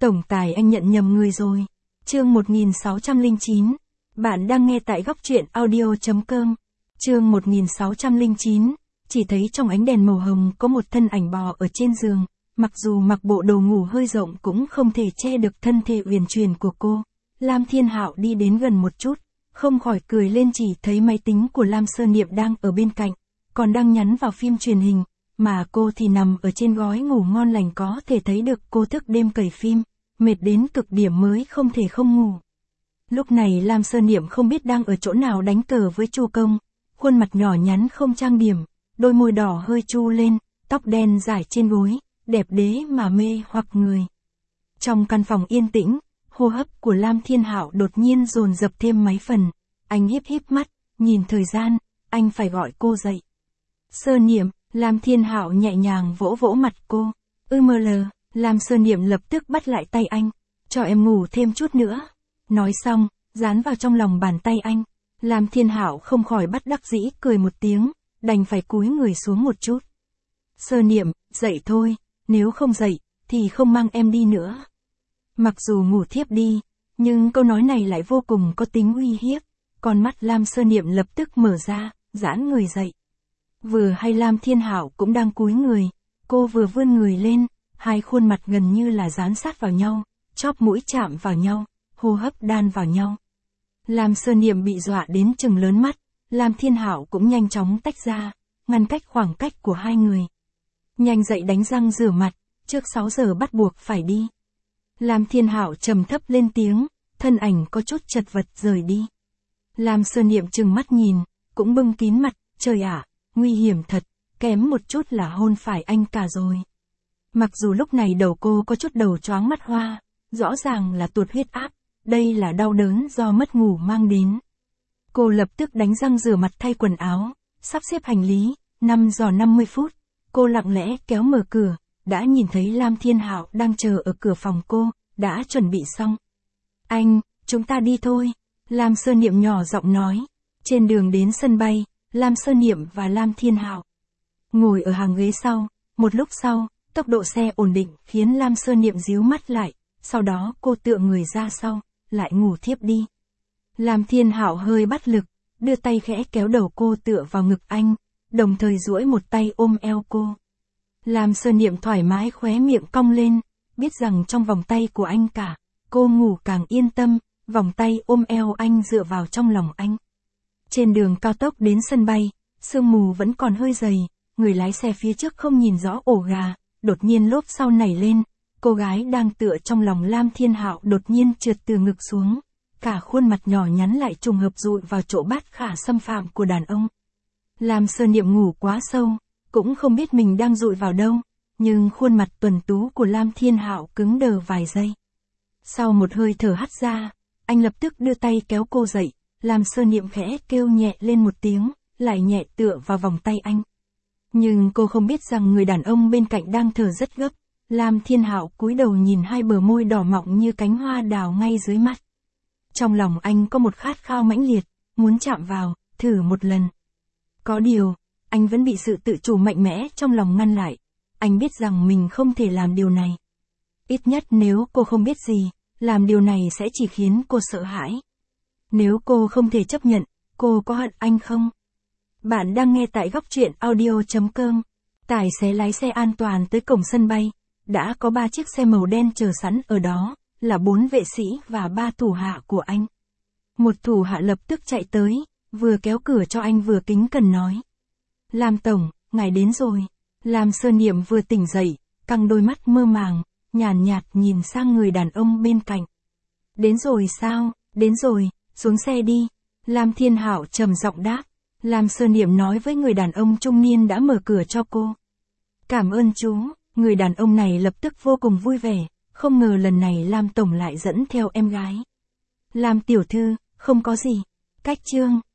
Tổng tài anh nhận nhầm người rồi. Chương 1609. Bạn đang nghe tại góc truyện audio.com. Chương 1609. Chỉ thấy trong ánh đèn màu hồng có một thân ảnh bò ở trên giường, mặc dù mặc bộ đồ ngủ hơi rộng cũng không thể che được thân thể uyển chuyển của cô. Lam Thiên Hạo đi đến gần một chút, không khỏi cười lên, chỉ thấy máy tính của Lam Sơ Niệm đang ở bên cạnh, còn đang nhắn vào phim truyền hình, mà cô thì nằm ở trên gói ngủ ngon lành, có thể thấy được cô thức đêm cày phim, mệt đến cực điểm mới không thể không ngủ. Lúc này Lam Sơ Niệm không biết đang ở chỗ nào đánh cờ với Chu Công, khuôn mặt nhỏ nhắn không trang điểm, đôi môi đỏ hơi chu lên, tóc đen rải trên gối, đẹp đẽ mà mê hoặc người. Trong căn phòng yên tĩnh, hô hấp của Lam Thiên Hạo đột nhiên dồn dập thêm mấy phần, anh híp híp mắt, nhìn thời gian, anh phải gọi cô dậy. Sơ Niệm, Lam Thiên Hạo nhẹ nhàng vỗ vỗ mặt cô. Lam Sơ Niệm lập tức bắt lại tay anh, cho em ngủ thêm chút nữa. Nói xong, dán vào trong lòng bàn tay anh. Lam Thiên Hạo không khỏi bất đắc dĩ cười một tiếng, đành phải cúi người xuống một chút. Sơ Niệm, dậy thôi, nếu không dậy, thì không mang em đi nữa. Mặc dù ngủ thiếp đi, nhưng câu nói này lại vô cùng có tính uy hiếp. Con mắt Lam Sơ Niệm lập tức mở ra, giãn người dậy. Vừa hay Lam Thiên Hạo cũng đang cúi người, cô vừa vươn người lên, hai khuôn mặt gần như là dán sát vào nhau, chóp mũi chạm vào nhau, hô hấp đan vào nhau. Lam Sơ Niệm bị dọa đến trừng lớn mắt, Lam Thiên Hạo cũng nhanh chóng tách ra, ngăn cách khoảng cách của hai người. Nhanh dậy đánh răng rửa mặt, trước 6 giờ bắt buộc phải đi. Lam Thiên Hạo trầm thấp lên tiếng, thân ảnh có chút chật vật rời đi. Lam Sơ Niệm trừng mắt nhìn, cũng bưng kín mặt, trời ạ, nguy hiểm thật, kém một chút là hôn phải anh cả rồi. Mặc dù lúc này đầu cô có chút đầu choáng mắt hoa, rõ ràng là tụt huyết áp, đây là đau đớn do mất ngủ mang đến. Cô lập tức đánh răng rửa mặt thay quần áo, sắp xếp hành lý, 5 giờ 50 phút, cô lặng lẽ kéo mở cửa, đã nhìn thấy Lam Thiên Hạo đang chờ ở cửa phòng cô, đã chuẩn bị xong. Anh, chúng ta đi thôi, Lam Sơ Niệm nhỏ giọng nói. Trên đường đến sân bay, Lam Sơ Niệm và Lam Thiên Hạo ngồi ở hàng ghế sau, một lúc sau, tốc độ xe ổn định khiến Lam Sơ Niệm díu mắt lại, sau đó cô tựa người ra sau, lại ngủ thiếp đi. Lam Thiên Hạo hơi bắt lực, đưa tay khẽ kéo đầu cô tựa vào ngực anh, đồng thời duỗi một tay ôm eo cô. Lam Sơ Niệm thoải mái khóe miệng cong lên, biết rằng trong vòng tay của anh cả, cô ngủ càng yên tâm, vòng tay ôm eo anh dựa vào trong lòng anh. Trên đường cao tốc đến sân bay, sương mù vẫn còn hơi dày, người lái xe phía trước không nhìn rõ ổ gà, đột nhiên lốp sau nảy lên, cô gái đang tựa trong lòng Lam Thiên Hạo đột nhiên trượt từ ngực xuống, cả khuôn mặt nhỏ nhắn lại trùng hợp dụi vào chỗ bát khả xâm phạm của đàn ông. Lam Sơ Niệm ngủ quá sâu, cũng không biết mình đang dụi vào đâu, nhưng khuôn mặt tuần tú của Lam Thiên Hạo cứng đờ vài giây. Sau một hơi thở hắt ra, anh lập tức đưa tay kéo cô dậy, Lam Sơ Niệm khẽ kêu nhẹ lên một tiếng, lại nhẹ tựa vào vòng tay anh. Nhưng cô không biết rằng người đàn ông bên cạnh đang thở rất gấp. Lam Thiên Hạo cúi đầu nhìn hai bờ môi đỏ mọng như cánh hoa đào ngay dưới mắt. Trong lòng anh có một khát khao mãnh liệt, muốn chạm vào, thử một lần. Có điều, anh vẫn bị sự tự chủ mạnh mẽ trong lòng ngăn lại. Anh biết rằng mình không thể làm điều này. Ít nhất nếu cô không biết gì, làm điều này sẽ chỉ khiến cô sợ hãi. Nếu cô không thể chấp nhận, cô có hận anh không? Bạn đang nghe tại góc truyện audio.com. Tài xế lái xe an toàn tới cổng sân bay. Đã có 3 chiếc xe màu đen chờ sẵn ở đó, là 4 vệ sĩ và 3 thủ hạ của anh. Một thủ hạ lập tức chạy tới, vừa kéo cửa cho anh vừa kính cẩn nói. Lam Tổng, ngài đến rồi. Lam Sơ Niệm vừa tỉnh dậy, căng đôi mắt mơ màng, nhàn nhạt nhìn sang người đàn ông bên cạnh. Đến rồi sao? Đến rồi, xuống xe đi. Lam Thiên Hạo trầm giọng đáp. Lam Sơ Niệm nói với người đàn ông trung niên đã mở cửa cho cô. Cảm ơn chú. Người đàn ông này lập tức vô cùng vui vẻ, không ngờ lần này Lam Tổng lại dẫn theo em gái. Lam tiểu thư, không có gì. Cách chương.